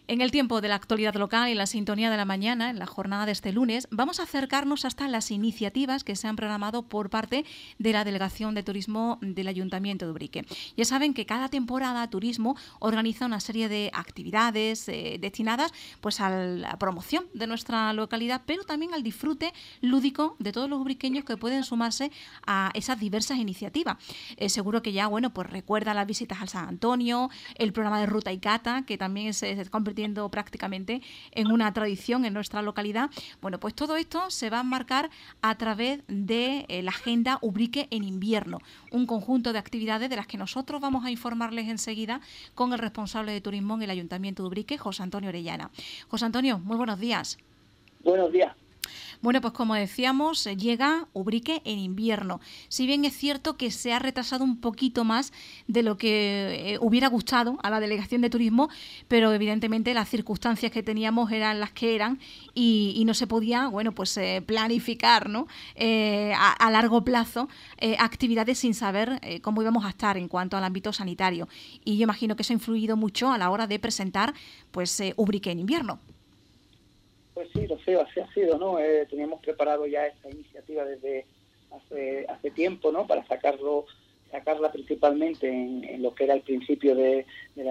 En el tiempo de la actualidad local y la sintonía de la mañana, en la jornada de este lunes, vamos a acercarnos hasta las iniciativas que se han programado por parte de la Delegación de Turismo del Ayuntamiento de Ubrique. Ya saben que cada temporada Turismo organiza una serie de actividades destinadas pues a la promoción de nuestra localidad, pero también al disfrute lúdico de todos los ubriqueños que pueden sumarse a esas diversas iniciativas. Seguro que ya, bueno, pues recuerda las visitas al San Antonio, el programa de Ruta y Cata, que también se está convirtiendo prácticamente en una tradición en nuestra localidad. Bueno, pues todo esto se va a enmarcar a través de la Agenda Ubrique en Invierno, un conjunto de actividades de las que nosotros vamos a informarles enseguida con el responsable de turismo en el Ayuntamiento de Ubrique, José Antonio Orellana. José Antonio, muy buenos días. Buenos días. Bueno, pues como decíamos, llega Ubrique en invierno. Si bien es cierto que se ha retrasado un poquito más de lo que hubiera gustado a la Delegación de Turismo, pero evidentemente las circunstancias que teníamos eran las que eran y no se podía, bueno, pues planificar, ¿no? A largo plazo actividades sin saber cómo íbamos a estar en cuanto al ámbito sanitario. Y yo imagino que eso ha influido mucho a la hora de presentar, pues, Ubrique en invierno. Pues sí, Rocío, así ha sido, ¿no? Teníamos preparado ya esta iniciativa desde hace tiempo, ¿no? Para sacarla principalmente en lo que era el principio del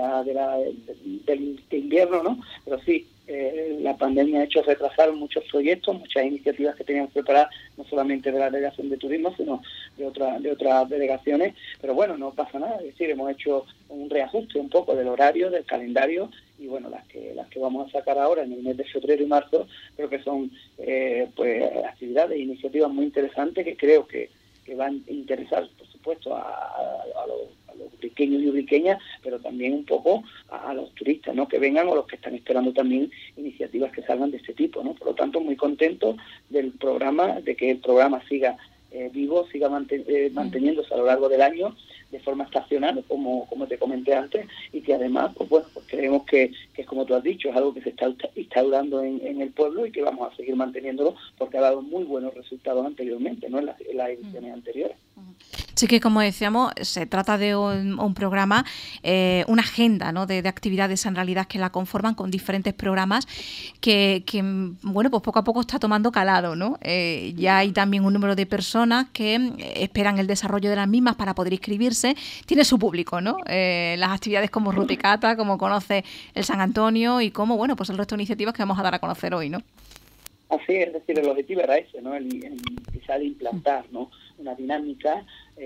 invierno, de invierno, ¿no? Pero sí, la pandemia ha hecho retrasar muchos proyectos, muchas iniciativas que teníamos preparadas, no solamente de la Delegación de Turismo, sino de otras delegaciones. Pero bueno, no pasa nada, es decir, hemos hecho un reajuste un poco del horario, del calendario, y bueno, las que vamos a sacar ahora en el mes de febrero y marzo, creo que son pues actividades e iniciativas muy interesantes que creo que van a interesar, por supuesto, a los ubriqueños y ubriqueñas, pero también un poco a los turistas, ¿no? Que vengan, o los que están esperando también iniciativas que salgan de este tipo, ¿no? Por lo tanto, muy contento del programa, de que el programa siga vivo, siga manteniéndose a lo largo del año de forma estacional, como te comenté antes, y que además, pues bueno, pues creemos que es como tú has dicho, es algo que se está instaurando en el pueblo y que vamos a seguir manteniéndolo porque ha dado muy buenos resultados anteriormente, ¿no? En las ediciones anteriores. Sí, que como decíamos, se trata de un programa, una agenda, ¿no? de actividades en realidad que la conforman con diferentes programas que bueno, pues poco a poco está tomando calado, ¿no? Ya hay también un número de personas que esperan el desarrollo de las mismas para poder inscribirse. Tiene su público, ¿no? Las actividades como Ruta y Cata, como conoce el San Antonio y como, bueno, pues el resto de iniciativas que vamos a dar a conocer hoy, ¿no? Así es decir, el objetivo era ese, ¿no? Quizá de implantar, ¿no? Una dinámica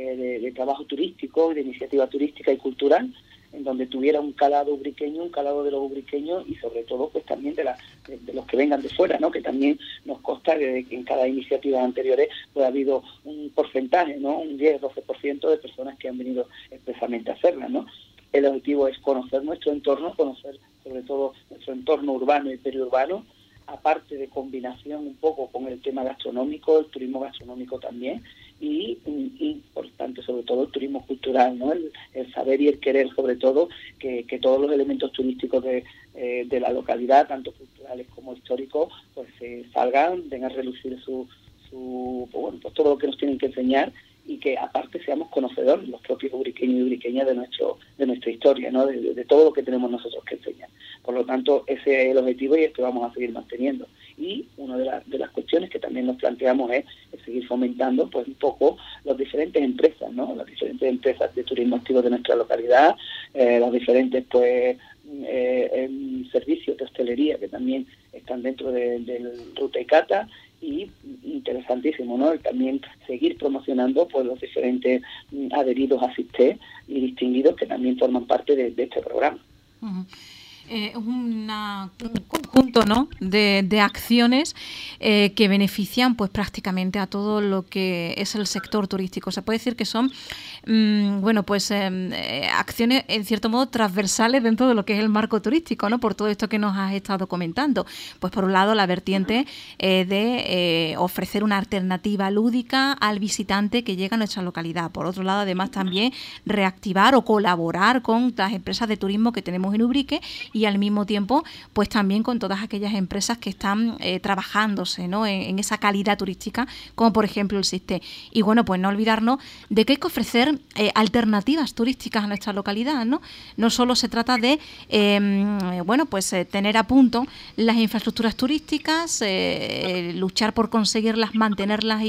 de trabajo turístico, de iniciativa turística y cultural, en donde tuviera un calado ubriqueño, un calado de los ubriqueños y sobre todo pues también de los que vengan de fuera, ¿no? Que también nos consta que en cada iniciativa anteriores pues ha habido un porcentaje, ¿no? Un 10-12% de personas que han venido expresamente a hacerla, ¿no? El objetivo es conocer nuestro entorno, conocer sobre todo nuestro entorno urbano y periurbano, aparte de combinación un poco con el tema gastronómico, el turismo gastronómico también, y importante sobre todo el turismo cultural, ¿no? El saber y el querer sobre todo que todos los elementos turísticos de la localidad, tanto culturales como históricos, pues salgan, vengan a relucir pues bueno, pues todo lo que nos tienen que enseñar, y que aparte seamos conocedores los propios ubriqueños y ubriqueñas de nuestra historia, ¿no? De todo lo que tenemos nosotros que enseñar. Por lo tanto, ese es el objetivo y es que vamos a seguir manteniendo. Y una de las cuestiones que también nos planteamos es seguir fomentando pues un poco las diferentes empresas, ¿no? Las diferentes empresas de turismo activo de nuestra localidad, los diferentes pues servicios de hostelería que también están dentro del Ruta y Cata, y interesantísimo, ¿no? También seguir promocionando pues los diferentes adheridos a SISTE y distinguidos que también forman parte de este programa. Uh-huh. Un conjunto, ¿no? de acciones que benefician pues prácticamente a todo lo que es el sector turístico. Se puede decir que son bueno, pues acciones en cierto modo transversales dentro de lo que es el marco turístico, ¿no? Por todo esto que nos has estado comentando. Pues por un lado la vertiente de ofrecer una alternativa lúdica al visitante que llega a nuestra localidad. Por otro lado, además también reactivar o colaborar con las empresas de turismo que tenemos en Ubrique y al mismo tiempo pues también con todas aquellas empresas que están trabajándose, ¿no?, en esa calidad turística, como por ejemplo el SISTE. Y bueno, pues no olvidarnos de que hay que ofrecer alternativas turísticas a nuestra localidad, ¿no? No solo se trata de tener a punto las infraestructuras turísticas, luchar por conseguirlas, mantenerlas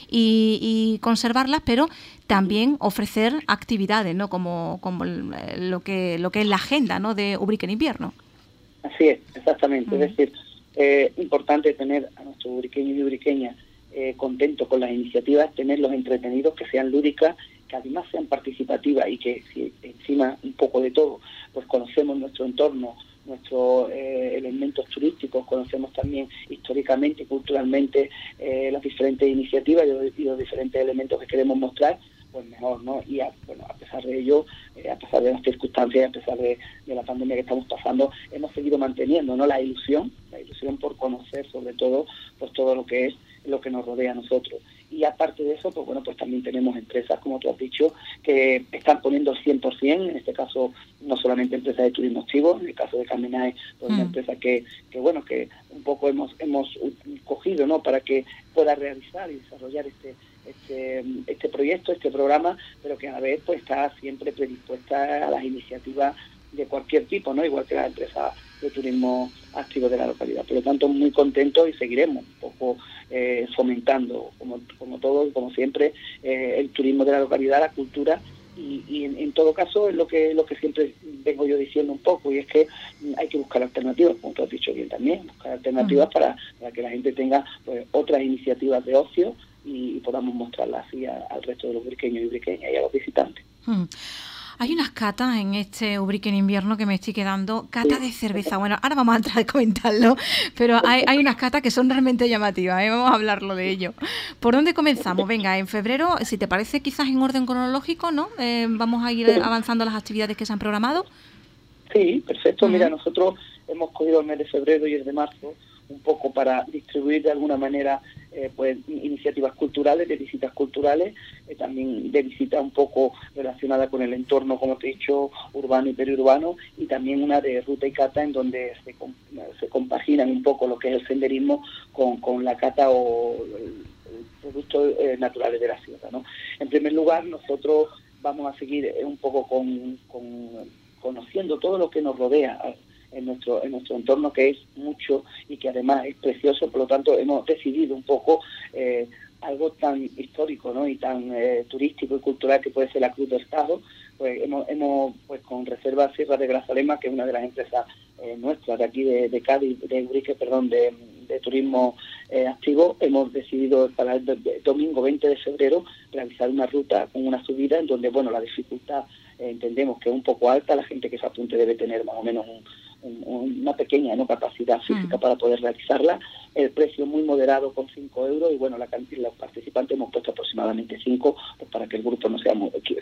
y conservarlas, pero también ofrecer actividades, ¿no?, como lo que es la agenda, ¿no?, de Ubrique en invierno. Así es, exactamente. Es decir, importante tener a nuestros ubriqueños y ubriqueñas contentos con las iniciativas, tenerlos entretenidos, que sean lúdicas, que además sean participativas y que si encima un poco de todo, pues conocemos nuestro entorno, nuestros elementos turísticos, conocemos también históricamente y culturalmente las diferentes iniciativas y los diferentes elementos que queremos mostrar, pues mejor, ¿no? Y a pesar de ello, a pesar de las circunstancias, a pesar de la pandemia que estamos pasando, hemos seguido manteniendo, ¿no?, la ilusión por conocer sobre todo pues todo lo que nos rodea a nosotros. Y aparte de eso, pues bueno, pues también tenemos empresas, como tú has dicho, que están poniendo el 100%, en este caso no solamente empresas de turismo activo, en el caso de Caminae, pues una empresa que un poco hemos cogido, ¿no?, para que pueda realizar y desarrollar este proyecto, este programa, pero que a la vez pues está siempre predispuesta a las iniciativas de cualquier tipo, ¿no?, igual que las empresas de turismo activo de la localidad. Por lo tanto, muy contentos y seguiremos un poco fomentando, como todo y como siempre, el turismo de la localidad, la cultura, y en todo caso es lo que siempre vengo yo diciendo un poco, y es que hay que buscar alternativas, como tú has dicho bien también, buscar alternativas para que la gente tenga pues otras iniciativas de ocio y podamos mostrarlas así al resto de los ubriqueños y ubriqueñas y a los visitantes. Hay unas catas en este Ubrique en invierno que me estoy quedando, cata de cerveza. Bueno, ahora vamos a entrar a comentarlo, pero hay unas catas que son realmente llamativas, vamos a hablarlo de ello. ¿Por dónde comenzamos? Venga, en febrero, si te parece, quizás en orden cronológico, ¿no? Vamos a ir avanzando las actividades que se han programado. Sí, perfecto. Mira, nosotros hemos cogido el mes de febrero y el de marzo un poco para distribuir de alguna manera pues iniciativas culturales, de visitas culturales, también de visitas un poco relacionadas con el entorno, como te he dicho, urbano y periurbano, y también una de ruta y cata en donde se compaginan un poco lo que es el senderismo con la cata o productos naturales de la ciudad, ¿no? En primer lugar, nosotros vamos a seguir un poco conociendo todo lo que nos rodea en nuestro entorno, que es mucho y que además es precioso. Por lo tanto, hemos decidido un poco algo tan histórico, ¿no?, y tan turístico y cultural que puede ser la Cruz del Tajo. Pues hemos pues con Reserva Sierra de Grazalema, que es una de las empresas nuestras de aquí de Cádiz, de Ubrique, perdón, de turismo activo, hemos decidido para el domingo 20 de febrero realizar una ruta con una subida en donde, bueno, la dificultad entendemos que es un poco alta, la gente que se apunte debe tener más o menos una pequeña, ¿no?, capacidad física para poder realizarla. El precio muy moderado, con 5 euros, y bueno, los participantes hemos puesto aproximadamente 5, pues para que el grupo no sea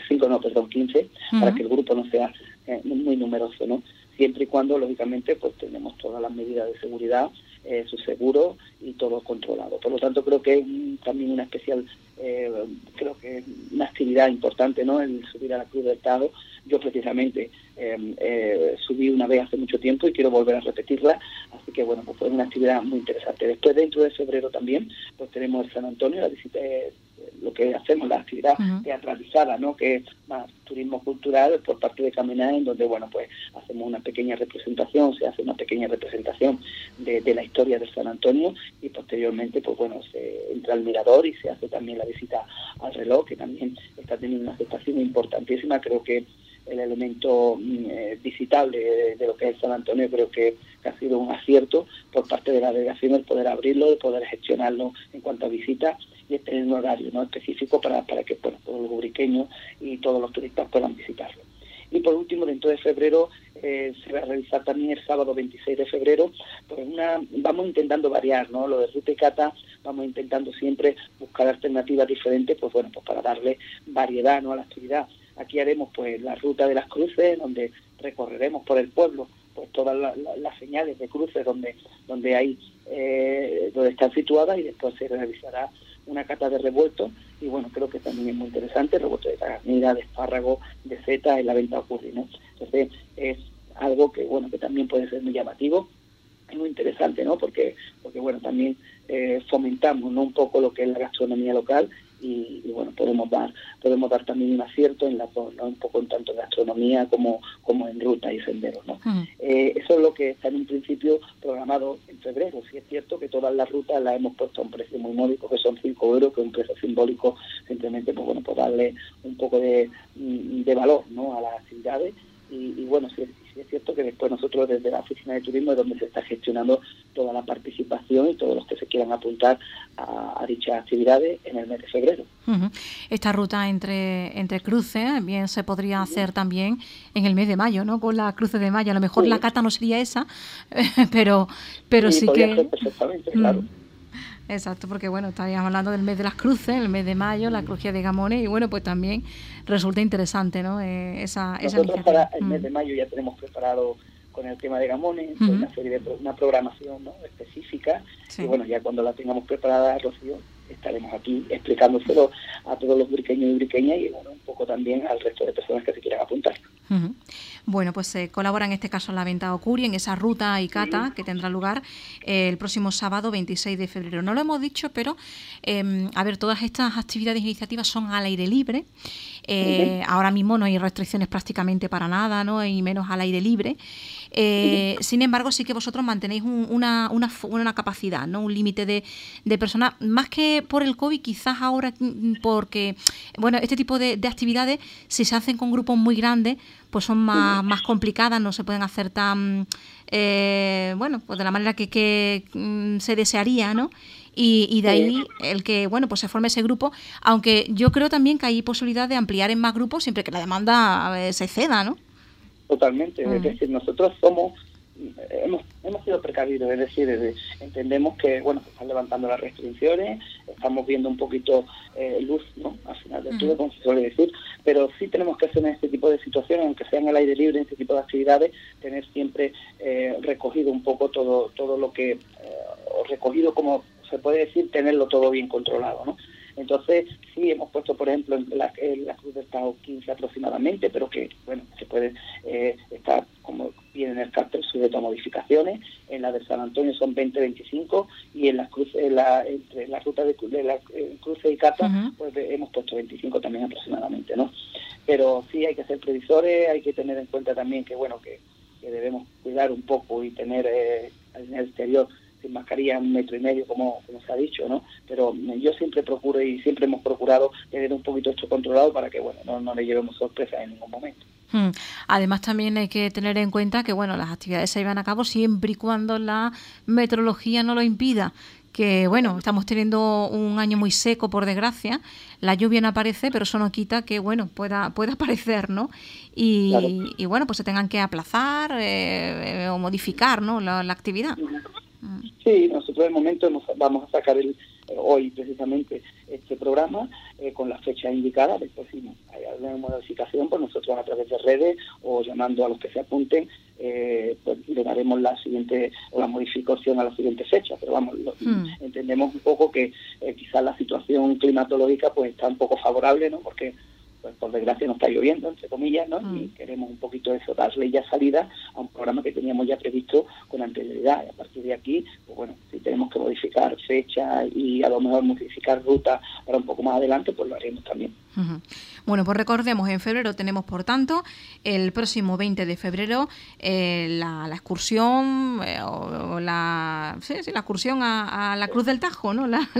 15, para que el grupo no sea muy numeroso, ¿no? Siempre y cuando, lógicamente, pues tenemos todas las medidas de seguridad, su seguro y todo controlado. Por lo tanto, creo que es también una especial, creo que es una actividad importante, ¿no?, el subir a la Cruz del Tajo. Yo precisamente subí una vez hace mucho tiempo y quiero volver a repetirla, así que bueno, pues fue una actividad muy interesante. Después, dentro de febrero también, pues tenemos el San Antonio, la visita, lo que hacemos, la actividad teatralizada, ¿no?, que es más turismo cultural por parte de Caminae, en donde bueno, pues hacemos una pequeña representación, se hace una pequeña representación de la historia del San Antonio, y posteriormente pues bueno, se entra al mirador y se hace también la visita al reloj, que también está teniendo una aceptación importantísima. Creo que el elemento visitable de lo que es San Antonio, creo que ha sido un acierto por parte de la delegación el poder abrirlo, el poder gestionarlo en cuanto a visitas, y tener un horario, ¿no?, específico para que bueno, todos los ubriqueños y todos los turistas puedan visitarlo. Y por último, dentro de febrero se va a realizar también el sábado 26 de febrero, pues vamos intentando variar, ¿no?, lo de ruta y cata, vamos intentando siempre buscar alternativas diferentes, pues bueno, pues para darle variedad, ¿no?, a la actividad. Aquí haremos pues la ruta de las cruces, donde recorreremos por el pueblo pues todas las señales de cruces donde hay donde están situadas, y después se realizará una cata de revueltos, y bueno, creo que también es muy interesante, revuelto de tagarnira, de espárrago, de setas, en la venta ocurri, ¿no? Entonces es algo que, bueno, que también puede ser muy llamativo. Es muy interesante, ¿no? Porque bueno, también fomentamos, ¿no?, un poco lo que es la gastronomía local y bueno, podemos dar también un acierto en la zona, ¿no?, un poco en tanto en gastronomía como en ruta y senderos, ¿no? Eso es lo que está en un principio programado en febrero. Sí es cierto que todas las rutas las hemos puesto a un precio muy módico, que son 5 euros, que es un precio simbólico, simplemente pues bueno, pues darle un poco de valor, ¿no?, a las actividades. Y bueno, sí es cierto que después nosotros desde la oficina de turismo es donde se está gestionando toda la participación y todos los que se quieran apuntar a dichas actividades en el mes de febrero. Esta ruta entre cruces bien se podría hacer también en el mes de mayo, ¿no?, con la cruce de mayo. A lo mejor la cata no sería esa, pero sí podría que... ser perfectamente, claro. Exacto, porque bueno, estaríamos hablando del mes de las cruces, el mes de mayo, la crujía de Gamones, y bueno, pues también resulta interesante, ¿no?, esa Nosotros para el mes de mayo ya tenemos preparado con el tema de Gamones una serie de una programación, ¿no?, específica, y bueno, ya cuando la tengamos preparada, Rocío, estaremos aquí explicándoselo a todos los briqueños y briqueñas y bueno, un poco también al resto de personas que se quieran apuntar. Bueno, pues se colabora en este caso en la venta Ocuri, en esa ruta y cata que tendrá lugar el próximo sábado 26 de febrero. No lo hemos dicho, pero a ver, todas estas actividades e iniciativas son al aire libre. Ahora mismo no hay restricciones prácticamente para nada, ¿no?, y menos al aire libre. Sin embargo, sí que vosotros mantenéis una capacidad, ¿no?, un límite de personas, más que por el COVID, quizás ahora porque, bueno, este tipo de actividades, si se hacen con grupos muy grandes, pues son más complicadas, no se pueden hacer tan, bueno, pues de la manera que se desearía, ¿no? Y de ahí el que, bueno, pues se forme ese grupo, aunque yo creo también que hay posibilidad de ampliar en más grupos siempre que la demanda se ceda, ¿no? Totalmente, es decir, nosotros hemos sido precavidos, es decir, entendemos que, bueno, se están levantando las restricciones, estamos viendo un poquito luz, ¿no?, al final del túnel, como se suele decir, pero sí tenemos que hacer en este tipo de situaciones, aunque sean al aire libre, en este tipo de actividades, tener siempre recogido un poco todo lo que, o recogido, como se puede decir, tenerlo todo bien controlado, ¿no? Entonces, sí, hemos puesto, por ejemplo, en la Cruz del Tajo 15 aproximadamente, pero que, bueno, se puede estar, como viene en el cartel, sujeto a modificaciones. En la de San Antonio son 20-25 y en las cruces, entre la ruta de la cruce y cata, pues hemos puesto 25 también aproximadamente, ¿no? Pero sí hay que ser previsores, hay que tener en cuenta también que, bueno, que debemos cuidar un poco y tener en el exterior sin mascarilla 1,5 metros, como se ha dicho, ¿no? Pero yo siempre procuro y siempre hemos procurado tener un poquito esto controlado para que, bueno, no le llevemos sorpresas en ningún momento. Además también hay que tener en cuenta que, bueno, las actividades se llevan a cabo siempre y cuando la meteorología no lo impida. Que bueno, estamos teniendo un año muy seco, por desgracia, la lluvia no aparece, pero eso no quita que, bueno, pueda aparecer, ¿no? Y, claro. Y bueno, pues se tengan que aplazar o modificar, ¿no?, la actividad. Sí, nosotros de momento vamos a sacar hoy precisamente este programa con las fechas indicadas. Después, si hay alguna modificación, pues nosotros a través de redes o llamando a los que se apunten, pues le daremos la siguiente o la modificación a la siguiente fecha. Pero vamos, entendemos un poco que quizás la situación climatológica pues está un poco favorable, ¿no? Porque pues por desgracia no está lloviendo, entre comillas, ¿no? Y queremos un poquito eso, darle ya salida a un programa que teníamos ya previsto con anterioridad. Y a partir de aquí, pues bueno, si tenemos que modificar fecha y a lo mejor modificar ruta para un poco más adelante, pues lo haremos también. Bueno, pues recordemos, en febrero tenemos, por tanto, el próximo 20 de febrero la excursión, la excursión a la Cruz del Tajo, ¿no? La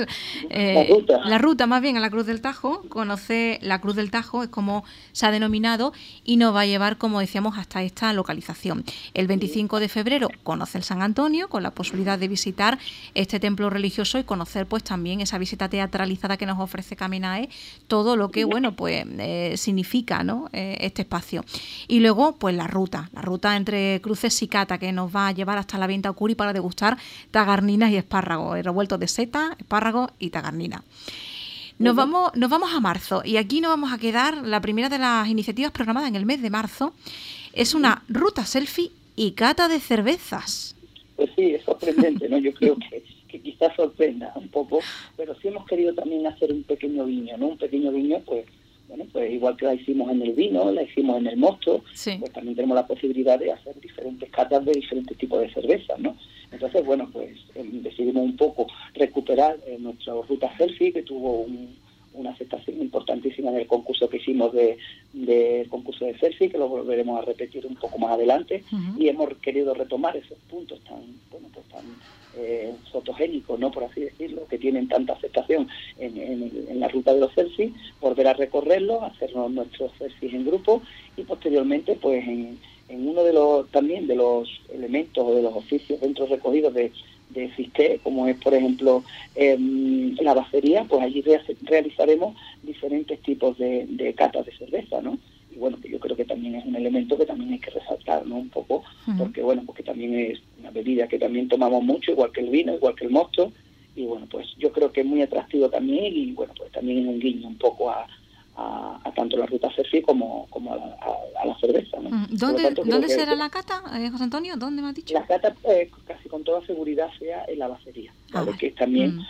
ruta más bien a la Cruz del Tajo. Conoce la Cruz del Tajo, es como se ha denominado, y nos va a llevar, como decíamos, hasta esta localización. El 25 de febrero conoce el San Antonio, con la posibilidad de visitar este templo religioso y conocer pues también esa visita teatralizada que nos ofrece Caminae, todo lo que, bueno, pues significa, ¿no?, este espacio. Y luego, pues la ruta entre cruces y cata, que nos va a llevar hasta la venta Ocuri para degustar tagarninas y espárragos, revueltos de seta, espárragos y tagarnina. Nos vamos a marzo, y aquí nos vamos a quedar. La primera de las iniciativas programadas en el mes de marzo es una ruta selfie y cata de cervezas. Pues sí, es sorprendente, ¿no? Yo creo que quizás sorprenda un poco, pero sí hemos querido también hacer un pequeño guiño, ¿no? Un pequeño guiño, pues bueno, pues igual que la hicimos en el vino, la hicimos en el mosto, sí. pues también tenemos la posibilidad de hacer diferentes catas de diferentes tipos de cervezas, ¿no? Entonces, bueno, pues decidimos un poco recuperar nuestra ruta selfie, que tuvo una aceptación importantísima en el concurso que hicimos de concurso de selfie, que lo volveremos a repetir un poco más adelante, y hemos querido retomar esos puntos tan, bueno, pues tan fotogénicos, ¿no?, por así decirlo, que tienen tanta aceptación en la ruta de los selfies, volver a recorrerlos, hacernos nuestros selfies en grupo y posteriormente, pues en uno de los también de los elementos o de los oficios dentro recogidos de FISTE, como es por ejemplo la bacería, pues allí realizaremos diferentes tipos de catas de cerveza, ¿no? Y bueno, que yo creo que también es un elemento que también hay que resaltar, ¿no?, un poco, porque bueno, porque también es una bebida que también tomamos mucho, igual que el vino, igual que el mosto, y bueno, pues yo creo que es muy atractivo también, y bueno, pues también es un guiño un poco a tanto la ruta selfie como a la cerveza, ¿no? ¿Dónde será la cata, José Antonio? ¿Dónde me has dicho? La cata casi con toda seguridad sea en la bacería, ¿vale? Que es también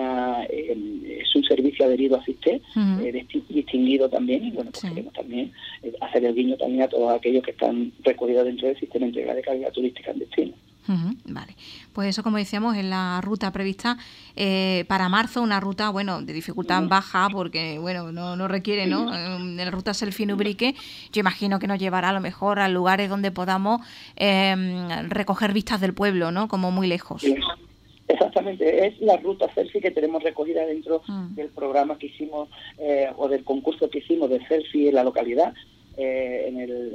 es un servicio adherido a FISTE, distinguido también, y bueno, pues queremos también hacer el guiño también a todos aquellos que están recogidos dentro del sistema integral de calidad turística en destino. Vale, pues eso, como decíamos, es la ruta prevista para marzo, una ruta, bueno, de dificultad baja, porque bueno, no requiere, ¿no? La ruta selfie en Ubrique, yo imagino que nos llevará a lo mejor a lugares donde podamos recoger vistas del pueblo, ¿no?, como muy lejos. Sí. Exactamente, es la ruta selfie que tenemos recogida dentro del programa que hicimos o del concurso que hicimos de selfie en la localidad en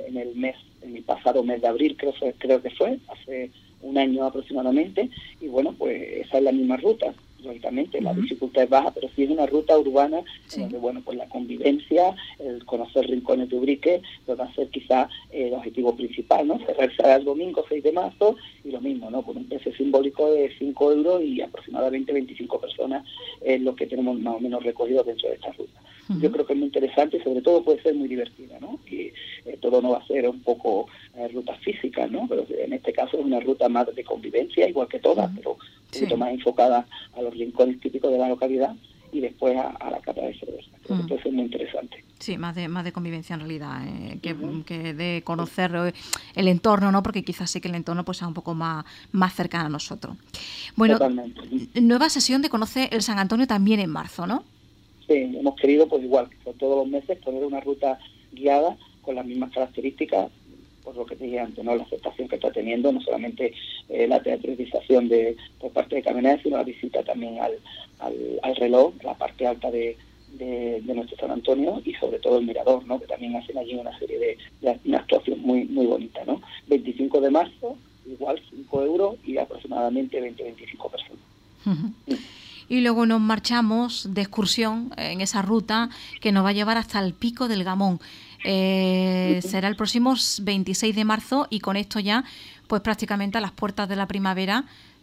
el pasado mes de abril, creo que fue, hace un año aproximadamente, y bueno, pues esa es la misma ruta. Lógicamente la dificultad es baja, pero sí es una ruta urbana donde, bueno, pues la convivencia, el conocer rincones de Ubrique, pues va a ser quizá el objetivo principal, ¿no? Se realizará el domingo 6 de marzo y lo mismo, ¿no?, con un precio simbólico de 5 euros y aproximadamente 25 personas es lo que tenemos más o menos recogido dentro de esta ruta. Yo creo que es muy interesante y sobre todo puede ser muy divertida, ¿no? Y todo no va a ser un poco rutas físicas, ¿no? Pero en este caso es una ruta más de convivencia, igual que todas, pero un poquito más enfocada a los rincones típicos de la localidad y después a la cata de cerveza. Creo que puede ser muy interesante. Sí, más de convivencia en realidad, que de conocer el entorno, ¿no? Porque quizás sí que el entorno pues sea un poco más cercano a nosotros. Bueno, totalmente. Nueva sesión de Conoce el San Antonio también en marzo, ¿no? Sí, hemos querido, pues igual que por todos los meses, poner una ruta guiada con las mismas características, por lo que te dije antes, ¿no?, la aceptación que está teniendo, no solamente la teatralización por parte de Caminantes, sino la visita también al reloj, la parte alta de nuestro San Antonio, y sobre todo el mirador, ¿no?, que también hacen allí una serie de una actuación muy muy bonita, ¿no? 25 de marzo, igual 5 euros y aproximadamente 20-25 personas. Y luego nos marchamos de excursión en esa ruta que nos va a llevar hasta el Pico del Gamón. Será el próximo 26 de marzo y con esto ya, pues prácticamente a las puertas de la primavera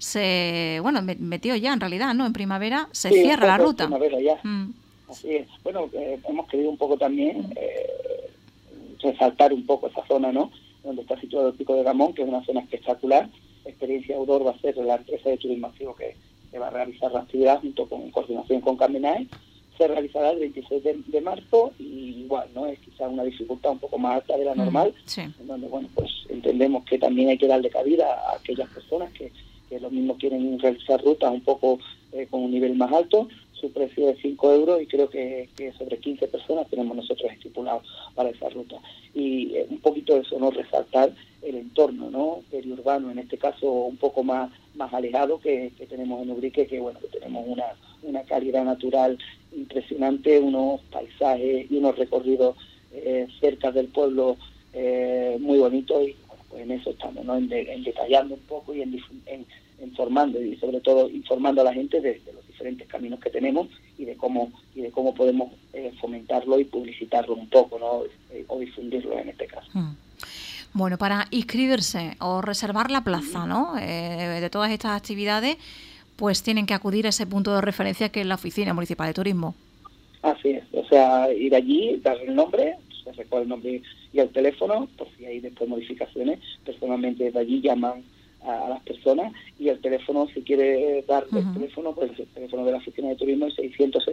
metido ya en realidad, ¿no? En primavera se cierra la ruta. Primavera ya. Así es. Bueno, hemos querido un poco también resaltar un poco esa zona, ¿no?, donde está situado el Pico del Gamón, que es una zona espectacular. Experiencia Outdoor va a ser la empresa de turismo activo que va a realizar la actividad junto con coordinación con Carmenae. Se realizará el 26 de marzo y igual, ¿no?, es quizás una dificultad un poco más alta de la normal, en donde, bueno, pues entendemos que también hay que darle cabida a aquellas personas que lo mismo quieren realizar rutas un poco con un nivel más alto. Su precio es 5 euros y creo que sobre 15 personas tenemos nosotros estipulados para esa ruta. Y un poquito eso, ¿no?, resaltar el entorno, ¿no?, periurbano, en este caso un poco más alejado que tenemos en Ubrique, que bueno, que tenemos una calidad natural impresionante, unos paisajes y unos recorridos cerca del pueblo muy bonitos, y bueno, pues en eso estamos, ¿no?, en detallando un poco y en informando, y sobre todo informando a la gente de los diferentes caminos que tenemos y de cómo podemos fomentarlo y publicitarlo un poco, ¿no?, o difundirlo en este caso. Bueno, para inscribirse o reservar la plaza, ¿no?, de todas estas actividades, pues tienen que acudir a ese punto de referencia que es la Oficina Municipal de Turismo. Así es, o sea, ir allí, dar el nombre, se recoge el nombre y el teléfono, por si hay después modificaciones. Personalmente de allí llaman a las personas, y el teléfono, si quiere dar el teléfono, pues el teléfono de la Oficina de Turismo es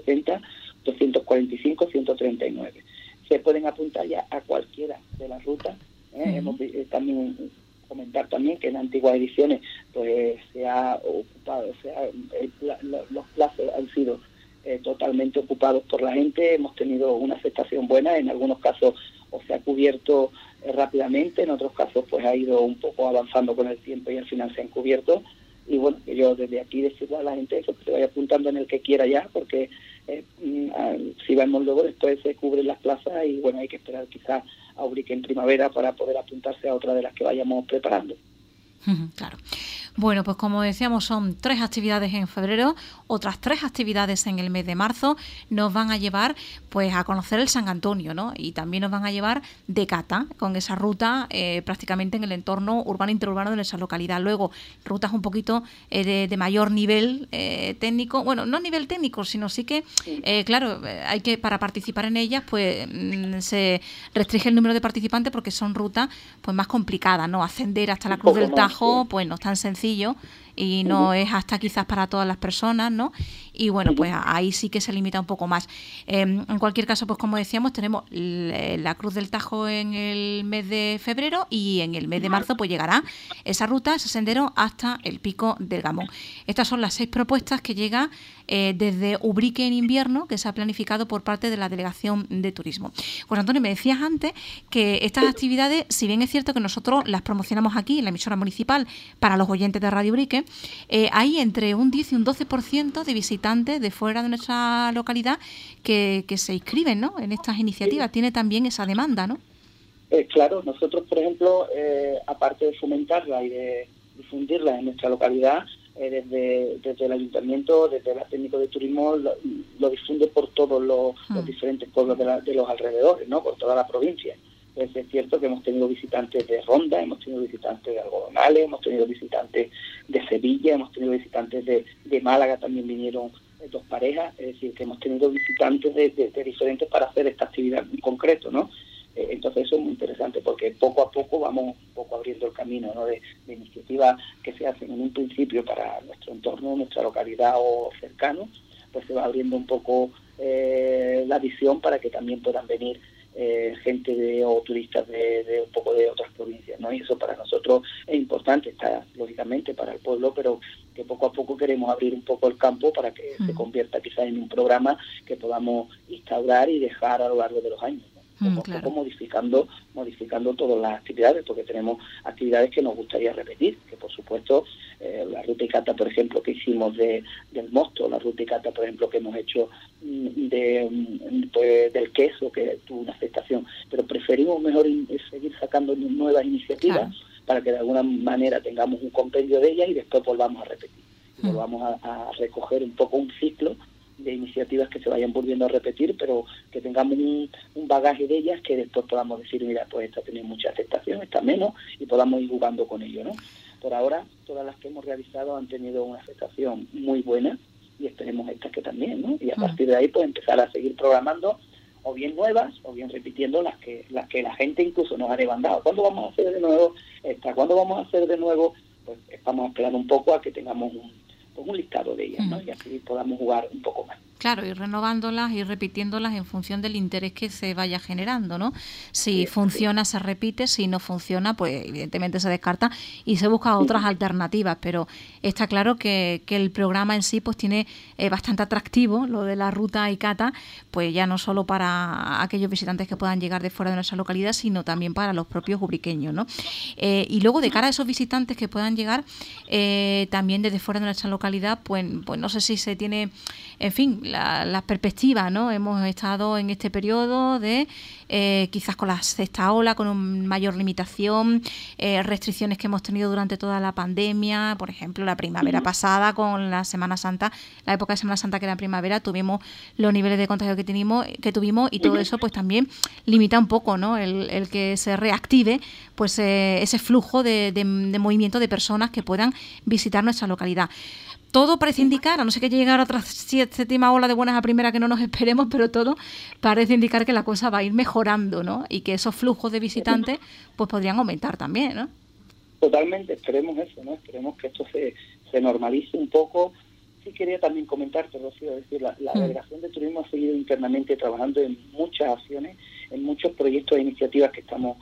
670-245-139. Se pueden apuntar ya a cualquiera de las rutas. Hemos también comentar también que en antiguas ediciones pues se ha ocupado, los plazos han sido totalmente ocupados por la gente. Hemos tenido una aceptación buena, en algunos casos o se ha cubierto rápidamente, en otros casos pues ha ido un poco avanzando con el tiempo y al final se han cubierto. Y bueno, que yo desde aquí decirle a la gente eso, que se vaya apuntando en el que quiera ya, porque si vamos luego después se cubren las plazas y bueno, hay que esperar quizás a Ubrique en primavera para poder apuntarse a otra de las que vayamos preparando. Claro. Bueno, pues como decíamos, son 3 actividades en febrero, otras 3 actividades en el mes de marzo. Nos van a llevar pues a conocer el San Antonio, ¿no? Y también nos van a llevar de cata con esa ruta prácticamente en el entorno urbano e interurbano de nuestra localidad. Luego, rutas un poquito de mayor nivel técnico, bueno, no nivel técnico, sino sí que, claro, hay que, para participar en ellas, pues se restringe el número de participantes porque son rutas pues más complicadas, ¿no? Ascender hasta la Cruz del Tajo, pues no es tan sencillo y no es hasta quizás para todas las personas, ¿no? Y bueno, pues ahí sí que se limita un poco más. En cualquier caso, pues como decíamos, tenemos la Cruz del Tajo en el mes de febrero y en el mes de marzo pues llegará esa ruta, ese sendero hasta el Pico del Gamón. Estas son las 6 propuestas que llega desde Ubrique en invierno, que se ha planificado por parte de la Delegación de Turismo. Pues Antonio, me decías antes que estas actividades, si bien es cierto que nosotros las promocionamos aquí en la emisora municipal para los oyentes de Radio Ubrique, hay entre un 10 y un 12% de visitantes de fuera de nuestra localidad que se inscriben, ¿no?, en estas iniciativas. Tiene también esa demanda, ¿no? Claro, nosotros, por ejemplo, aparte de fomentarla y de difundirla en nuestra localidad, desde el ayuntamiento, desde el técnico de turismo, lo difunde por todos los diferentes pueblos de los alrededores, ¿no?, por toda la provincia. Pues es cierto que hemos tenido visitantes de Ronda, hemos tenido visitantes de Algodonales, hemos tenido visitantes de Sevilla, hemos tenido visitantes de Málaga, también vinieron 2 parejas, es decir, que hemos tenido visitantes de diferentes para hacer esta actividad en concreto, ¿no? Entonces eso es muy interesante porque poco a poco vamos un poco abriendo el camino, ¿no?, de iniciativas que se hacen en un principio para nuestro entorno, nuestra localidad o cercano, pues se va abriendo un poco la visión para que también puedan venir gente o turistas de un poco de otras provincias, ¿no? Y eso para nosotros es importante, está lógicamente para el pueblo, pero que poco a poco queremos abrir un poco el campo para que se convierta quizás en un programa que podamos instaurar y dejar a lo largo de los años, ¿no? Poco modificando todas las actividades, porque tenemos actividades que nos gustaría repetir, que por supuesto la ruta y cata, por ejemplo, que hicimos del mosto, la ruta y cata, por ejemplo, que hemos hecho del queso, que tuvo una aceptación, pero preferimos mejor seguir sacando nuevas iniciativas para que de alguna manera tengamos un compendio de ellas y después volvamos a repetir, volvamos a recoger un poco un ciclo de iniciativas que se vayan volviendo a repetir, pero que tengamos un bagaje de ellas que después podamos decir, mira, pues esta tiene mucha aceptación, esta menos, y podamos ir jugando con ello, ¿no? Por ahora, todas las que hemos realizado han tenido una aceptación muy buena y esperemos estas que también, ¿no? Y a partir de ahí, pues empezar a seguir programando o bien nuevas o bien repitiendo las que la gente incluso nos ha demandado. ¿Cuándo vamos a hacer de nuevo esta? ¿Cuándo vamos a hacer de nuevo? Pues estamos esperando un poco a que tengamos un listado de ellas, ¿no? Y así podamos jugar un poco más. Claro, ir renovándolas y repitiéndolas en función del interés que se vaya generando, ¿no? Si funciona, se repite; si no funciona, pues evidentemente se descarta y se busca otras alternativas. Pero está claro que el programa en sí pues tiene bastante atractivo, lo de la ruta y cata, pues ya no solo para aquellos visitantes que puedan llegar de fuera de nuestra localidad, sino también para los propios ubriqueños, ¿no? Y luego, de cara a esos visitantes que puedan llegar también desde fuera de nuestra localidad, pues no sé si se tiene, en fin, las perspectivas, ¿no? Hemos estado en este periodo de quizás con la sexta ola, con una mayor limitación, restricciones que hemos tenido durante toda la pandemia. Por ejemplo, la primavera pasada, con la Semana Santa, la época de Semana Santa, que era primavera, tuvimos los niveles de contagio que tuvimos, y todo eso pues también limita un poco, ¿no?, el que se reactive pues ese flujo de movimiento de personas que puedan visitar nuestra localidad. Todo parece indicar, a no ser que llegue a otra séptima ola de buenas a primera que no nos esperemos, pero todo parece indicar que la cosa va a ir mejorando, ¿no? Y que esos flujos de visitantes pues podrían aumentar también, ¿no? Totalmente, esperemos eso, ¿no? Esperemos que esto se normalice un poco. Sí quería también comentarte, Rocío, es decir, la Delegación de Turismo ha seguido internamente trabajando en muchas acciones, en muchos proyectos e iniciativas que estamos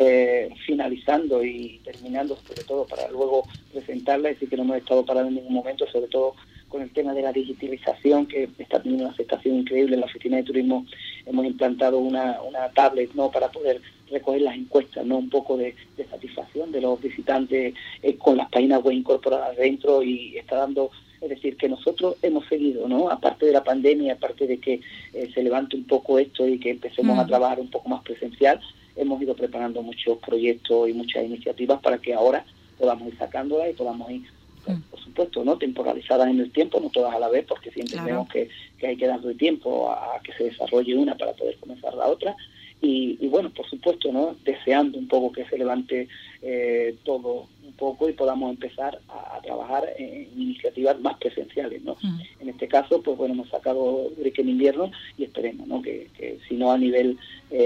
finalizando y terminando, sobre todo para luego presentarlas. Es decir, que no hemos estado parados en ningún momento, sobre todo con el tema de la digitalización, que está teniendo una aceptación increíble. En la Oficina de Turismo hemos implantado una tablet, ¿no?, para poder recoger las encuestas, ¿no?, un poco de satisfacción de los visitantes con las páginas web incorporadas dentro, y está dando, es decir, que nosotros hemos seguido, ¿no?, aparte de la pandemia, aparte de que se levante un poco esto y que empecemos a trabajar un poco más presencial, hemos ido preparando muchos proyectos y muchas iniciativas para que ahora podamos ir sacándolas y podamos ir, por supuesto, no temporalizadas en el tiempo, no todas a la vez, porque si entendemos que hay que darle tiempo a que se desarrolle una para poder comenzar la otra. Y bueno, por supuesto, ¿no?, deseando un poco que se levante todo un poco y podamos empezar a trabajar en iniciativas más presenciales, ¿no? En este caso, pues bueno, hemos sacado Ubrique en invierno y esperemos, ¿no?, que si no a nivel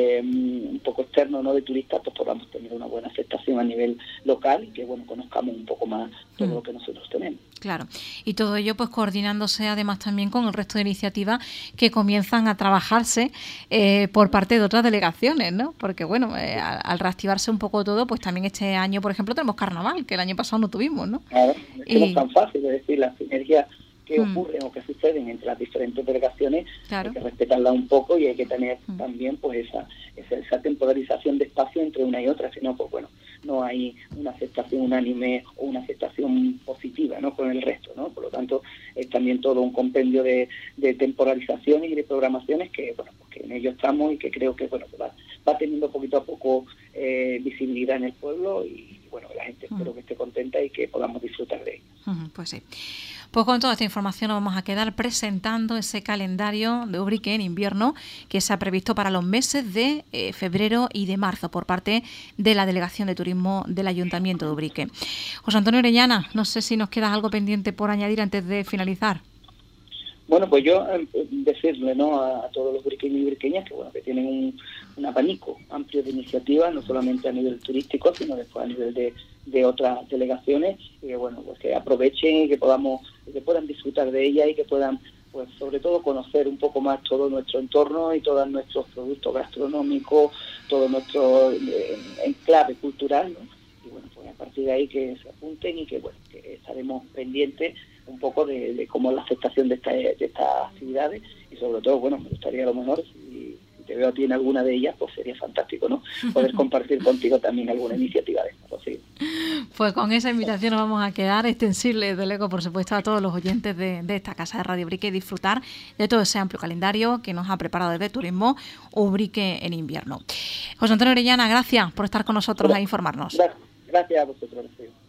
un poco externo, ¿no?, de turistas, pues podamos tener una buena aceptación a nivel local y que, bueno, conozcamos un poco más todo lo que nosotros tenemos. Claro, y todo ello pues coordinándose además también con el resto de iniciativas que comienzan a trabajarse por parte de otras delegaciones, ¿no? Porque bueno, al reactivarse un poco todo, pues también este año, por ejemplo, tenemos carnaval, que el año pasado no tuvimos, ¿no? Claro, es que no es tan fácil, es decir, las sinergias que ocurren o que suceden entre las diferentes delegaciones, hay que respetarlas un poco y hay que tener también pues esa temporalización de espacio entre una y otra, si no, pues bueno, no hay una aceptación unánime o una aceptación positiva, ¿no?, con el resto, ¿no? Por lo tanto, es también todo un compendio de temporalizaciones y de programaciones que, bueno, pues que en ello estamos y que creo que, bueno, va teniendo poquito a poco visibilidad en el pueblo y, bueno, la gente espero que esté contenta y que podamos disfrutar de ello. Pues sí. Pues con toda esta información nos vamos a quedar presentando ese calendario de Ubrique en invierno que se ha previsto para los meses de febrero y de marzo por parte de la Delegación de Turismo del Ayuntamiento de Ubrique. José Antonio Orellana, no sé si nos queda algo pendiente por añadir antes de finalizar. Bueno, pues yo decirle, ¿no?, a todos los ubriqueños y ubriqueñas que, bueno, que tienen un abanico amplio de iniciativas, no solamente a nivel turístico, sino después a nivel de otras delegaciones, y que, bueno, pues que aprovechen y que puedan disfrutar de ellas y que puedan, pues sobre todo, conocer un poco más todo nuestro entorno y todos nuestros productos gastronómicos, todo nuestro enclave cultural, ¿no? Y bueno, pues a partir de ahí que se apunten y que, bueno, que estaremos pendientes un poco de cómo es la aceptación de estas actividades y sobre todo, bueno, me gustaría a lo mejor, si te veo a ti en alguna de ellas, pues sería fantástico, ¿no?, poder compartir contigo también alguna iniciativa de estas. ¿Sí? Pues con esa invitación nos vamos a quedar, extensible desde luego, por supuesto, a todos los oyentes de esta casa de Radio Ubrique y disfrutar de todo ese amplio calendario que nos ha preparado desde Turismo Ubrique en invierno. José Antonio Orellana, gracias por estar con nosotros a informarnos. Gracias a vosotros.